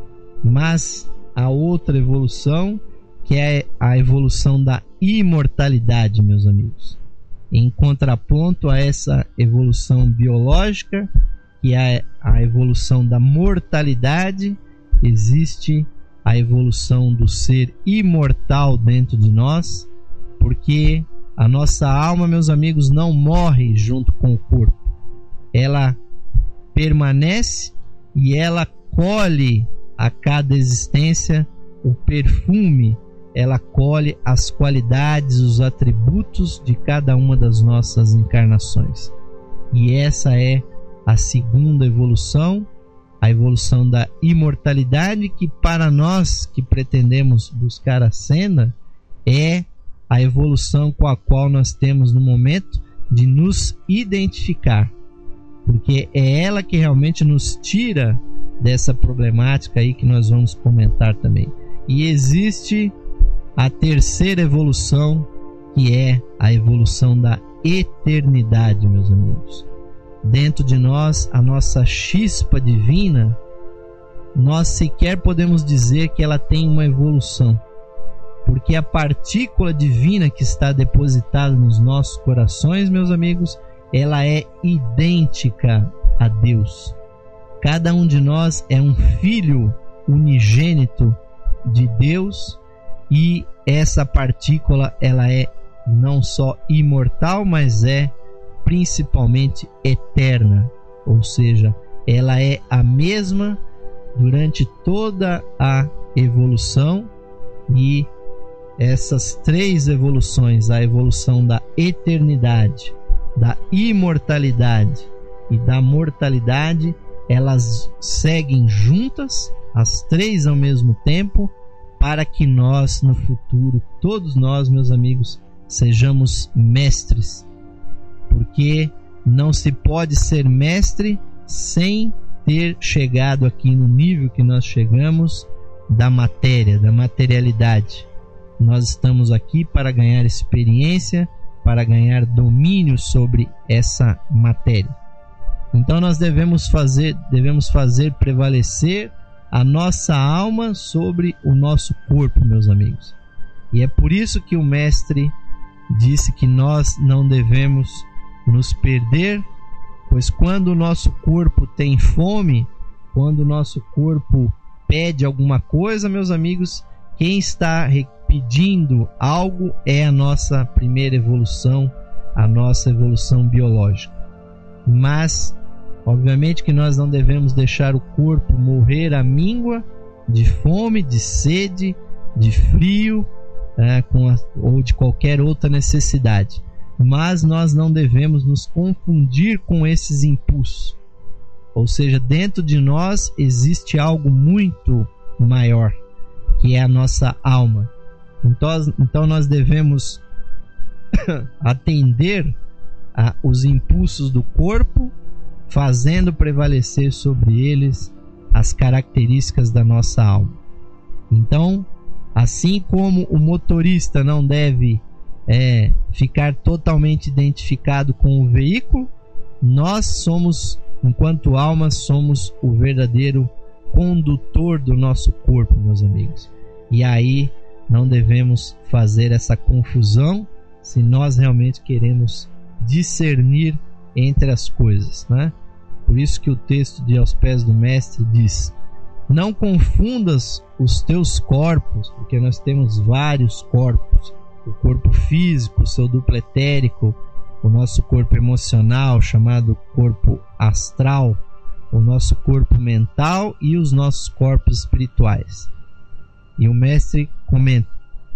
Mas a outra evolução, que é a evolução da imortalidade, meus amigos. Em contraponto a essa evolução biológica, que é a evolução da mortalidade, existe a evolução do ser imortal dentro de nós, porque a nossa alma, meus amigos, não morre junto com o corpo. Ela permanece e ela colhe a cada existência o perfume, ela colhe as qualidades, os atributos de cada uma das nossas encarnações. E essa é a segunda evolução, a evolução da imortalidade, que para nós que pretendemos buscar a senda é a evolução com a qual nós temos no momento de nos identificar, porque é ela que realmente nos tira dessa problemática aí que nós vamos comentar também. E existe a terceira evolução, que é a evolução da eternidade, meus amigos. Dentro de nós, a nossa chispa divina, nós sequer podemos dizer que ela tem uma evolução, porque a partícula divina que está depositada nos nossos corações, meus amigos, ela é idêntica a Deus. Cada um de nós é um filho unigênito de Deus, e essa partícula, ela é não só imortal, mas é principalmente eterna, ou seja, ela é a mesma durante toda a evolução. E essas três evoluções, a evolução da eternidade, da imortalidade e da mortalidade, elas seguem juntas, as três ao mesmo tempo, para que nós no futuro, todos nós, meus amigos, sejamos mestres. Porque não se pode ser mestre sem ter chegado aqui no nível que nós chegamos da matéria, da materialidade. Nós estamos aqui para ganhar experiência, para ganhar domínio sobre essa matéria. Então nós devemos fazer prevalecer a nossa alma sobre o nosso corpo, meus amigos. E é por isso que o mestre disse que nós não devemos nos perder, pois quando o nosso corpo tem fome, quando o nosso corpo pede alguma coisa, meus amigos, quem está pedindo algo é a nossa primeira evolução, a nossa evolução biológica. Mas, obviamente que nós não devemos deixar o corpo morrer à míngua de fome, de sede, de frio, ou de qualquer outra necessidade. Mas nós não devemos nos confundir com esses impulsos. Ou seja, dentro de nós existe algo muito maior, que é a nossa alma. Então nós devemos atender os impulsos do corpo, fazendo prevalecer sobre eles as características da nossa alma. Então, assim como o motorista não deve ficar totalmente identificado com o veículo, nós somos, enquanto alma, somos o verdadeiro condutor do nosso corpo, meus amigos. E aí não devemos fazer essa confusão se nós realmente queremos discernir entre as coisas, né? Por isso que o texto de Aos Pés do Mestre diz: Não confundas os teus corpos, porque nós temos vários corpos. O corpo físico, o seu duplo etérico, o nosso corpo emocional, chamado corpo astral, o nosso corpo mental e os nossos corpos espirituais. E o mestre comenta: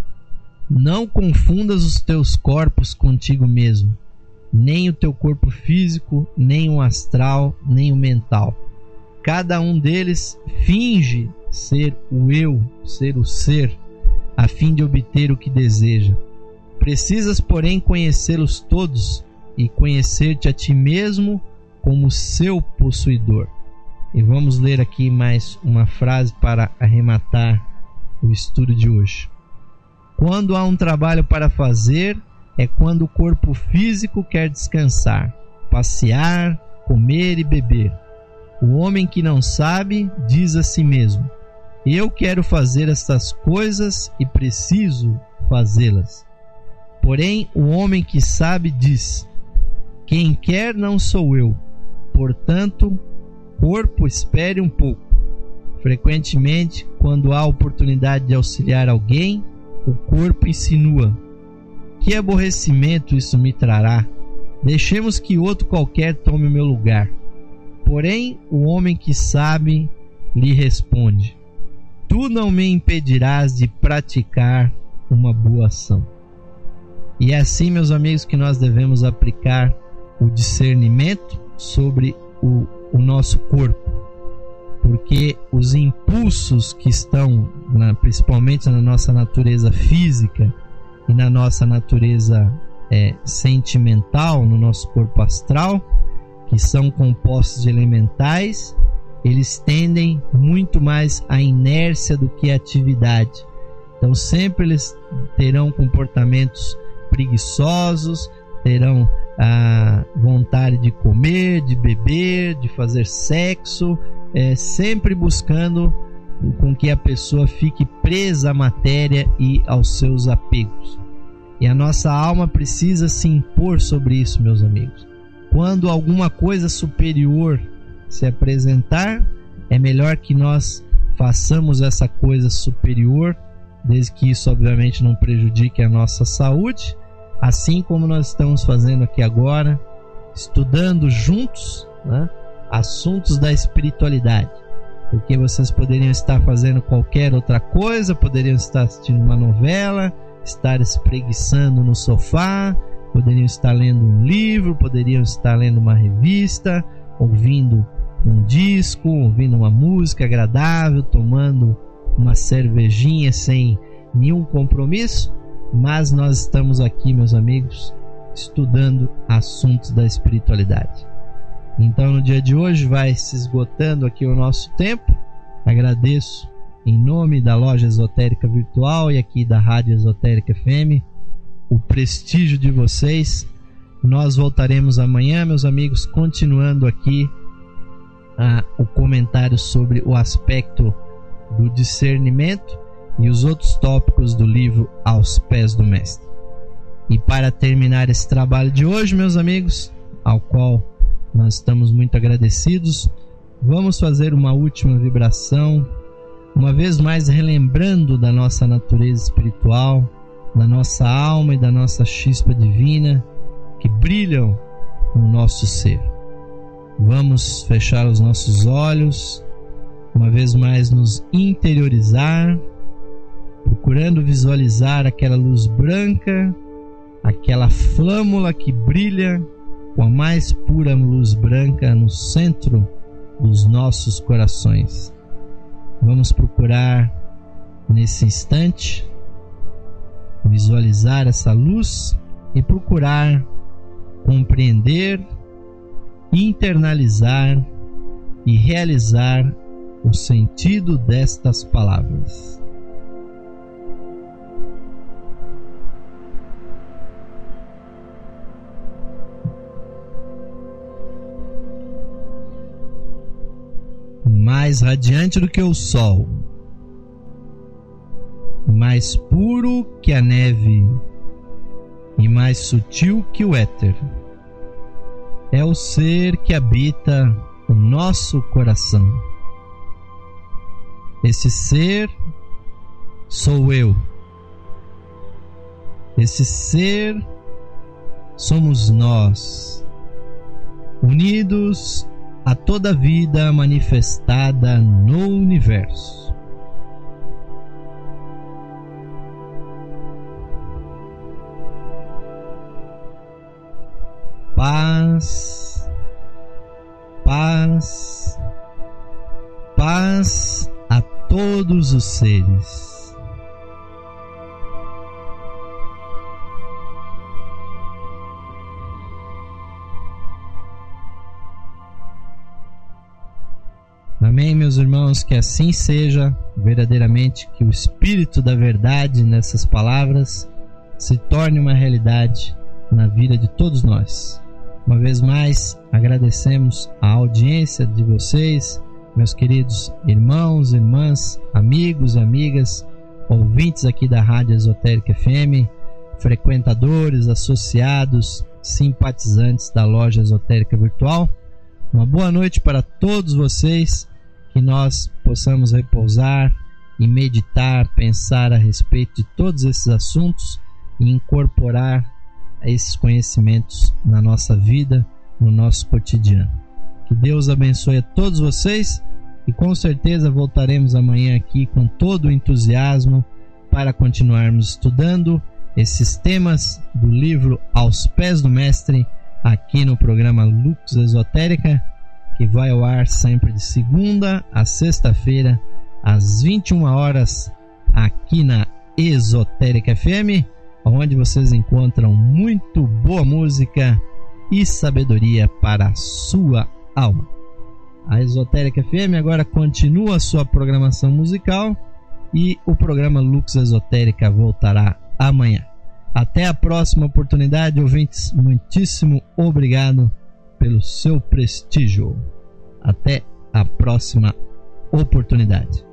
não confundas os teus corpos contigo mesmo, nem o teu corpo físico, nem o astral, nem o mental. Cada um deles finge ser o eu, ser o ser, a fim de obter o que deseja. Precisas, porém, conhecê-los todos e conhecer-te a ti mesmo como seu possuidor. E vamos ler aqui mais uma frase para arrematar o estudo de hoje. Quando há um trabalho para fazer, é quando o corpo físico quer descansar, passear, comer e beber. O homem que não sabe diz a si mesmo: eu quero fazer estas coisas e preciso fazê-las. Porém, o homem que sabe diz: quem quer não sou eu. Portanto, corpo, espere um pouco. Frequentemente, quando há oportunidade de auxiliar alguém, o corpo insinua: que aborrecimento isso me trará. Deixemos que outro qualquer tome o meu lugar. Porém, o homem que sabe lhe responde: tu não me impedirás de praticar uma boa ação. E é assim, meus amigos, que nós devemos aplicar o discernimento sobre o nosso corpo. Porque os impulsos que estão, principalmente na nossa natureza física e na nossa natureza sentimental, no nosso corpo astral, que são compostos de elementais, eles tendem muito mais à inércia do que à atividade. Então sempre eles terão comportamentos preguiçosos, terão a vontade de comer, de beber, de fazer sexo, sempre buscando com que a pessoa fique presa à matéria e aos seus apegos. E a nossa alma precisa se impor sobre isso, meus amigos. Quando alguma coisa superior se apresentar, é melhor que nós façamos essa coisa superior, desde que isso obviamente não prejudique a nossa saúde, assim como nós estamos fazendo aqui agora, estudando juntos, assuntos da espiritualidade. Porque vocês poderiam estar fazendo qualquer outra coisa, poderiam estar assistindo uma novela, estar espreguiçando no sofá, poderiam estar lendo um livro, poderiam estar lendo uma revista, ouvindo um disco, ouvindo uma música agradável, tomando uma cervejinha sem nenhum compromisso, mas nós estamos aqui, meus amigos, estudando assuntos da espiritualidade. Então, no dia de hoje vai se esgotando aqui o nosso tempo. Agradeço em nome da Loja Esotérica Virtual e aqui da Rádio Esotérica FM o prestígio de vocês. Nós voltaremos amanhã, meus amigos, continuando aqui o comentário sobre o aspecto do discernimento e os outros tópicos do livro Aos Pés do Mestre. E para terminar esse trabalho de hoje, meus amigos, ao qual nós estamos muito agradecidos, vamos fazer uma última vibração, uma vez mais relembrando da nossa natureza espiritual, da nossa alma e da nossa chispa divina que brilham no nosso ser. Vamos fechar os nossos olhos, uma vez mais nos interiorizar, procurando visualizar aquela luz branca, aquela flâmula que brilha com a mais pura luz branca no centro dos nossos corações. Vamos procurar nesse instante visualizar essa luz e procurar compreender, internalizar e realizar o sentido destas palavras. Mais radiante do que o sol, mais puro que a neve e mais sutil que o éter, é o ser que habita o nosso coração. Esse ser sou eu. Esse ser somos nós, unidos a toda vida manifestada no universo. Paz, paz, paz a todos os seres. Amém, meus irmãos, que assim seja, verdadeiramente, que o Espírito da verdade nessas palavras se torne uma realidade na vida de todos nós. Uma vez mais, agradecemos a audiência de vocês, meus queridos irmãos, irmãs, amigos e amigas, ouvintes aqui da Rádio Esotérica FM, frequentadores, associados, simpatizantes da Loja Esotérica Virtual. Uma boa noite para todos vocês, que nós possamos repousar e meditar, pensar a respeito de todos esses assuntos e incorporar esses conhecimentos na nossa vida, no nosso cotidiano. Que Deus abençoe a todos vocês e com certeza voltaremos amanhã aqui com todo o entusiasmo para continuarmos estudando esses temas do livro Aos Pés do Mestre, aqui no programa Lux Esotérica, que vai ao ar sempre de segunda a sexta-feira, às 21 horas, aqui na Esotérica FM, onde vocês encontram muito boa música e sabedoria para a sua alma. A Esotérica FM agora continua a sua programação musical e o programa Lux Esotérica voltará amanhã. Até a próxima oportunidade, ouvintes. Muitíssimo obrigado pelo seu prestígio. Até a próxima oportunidade.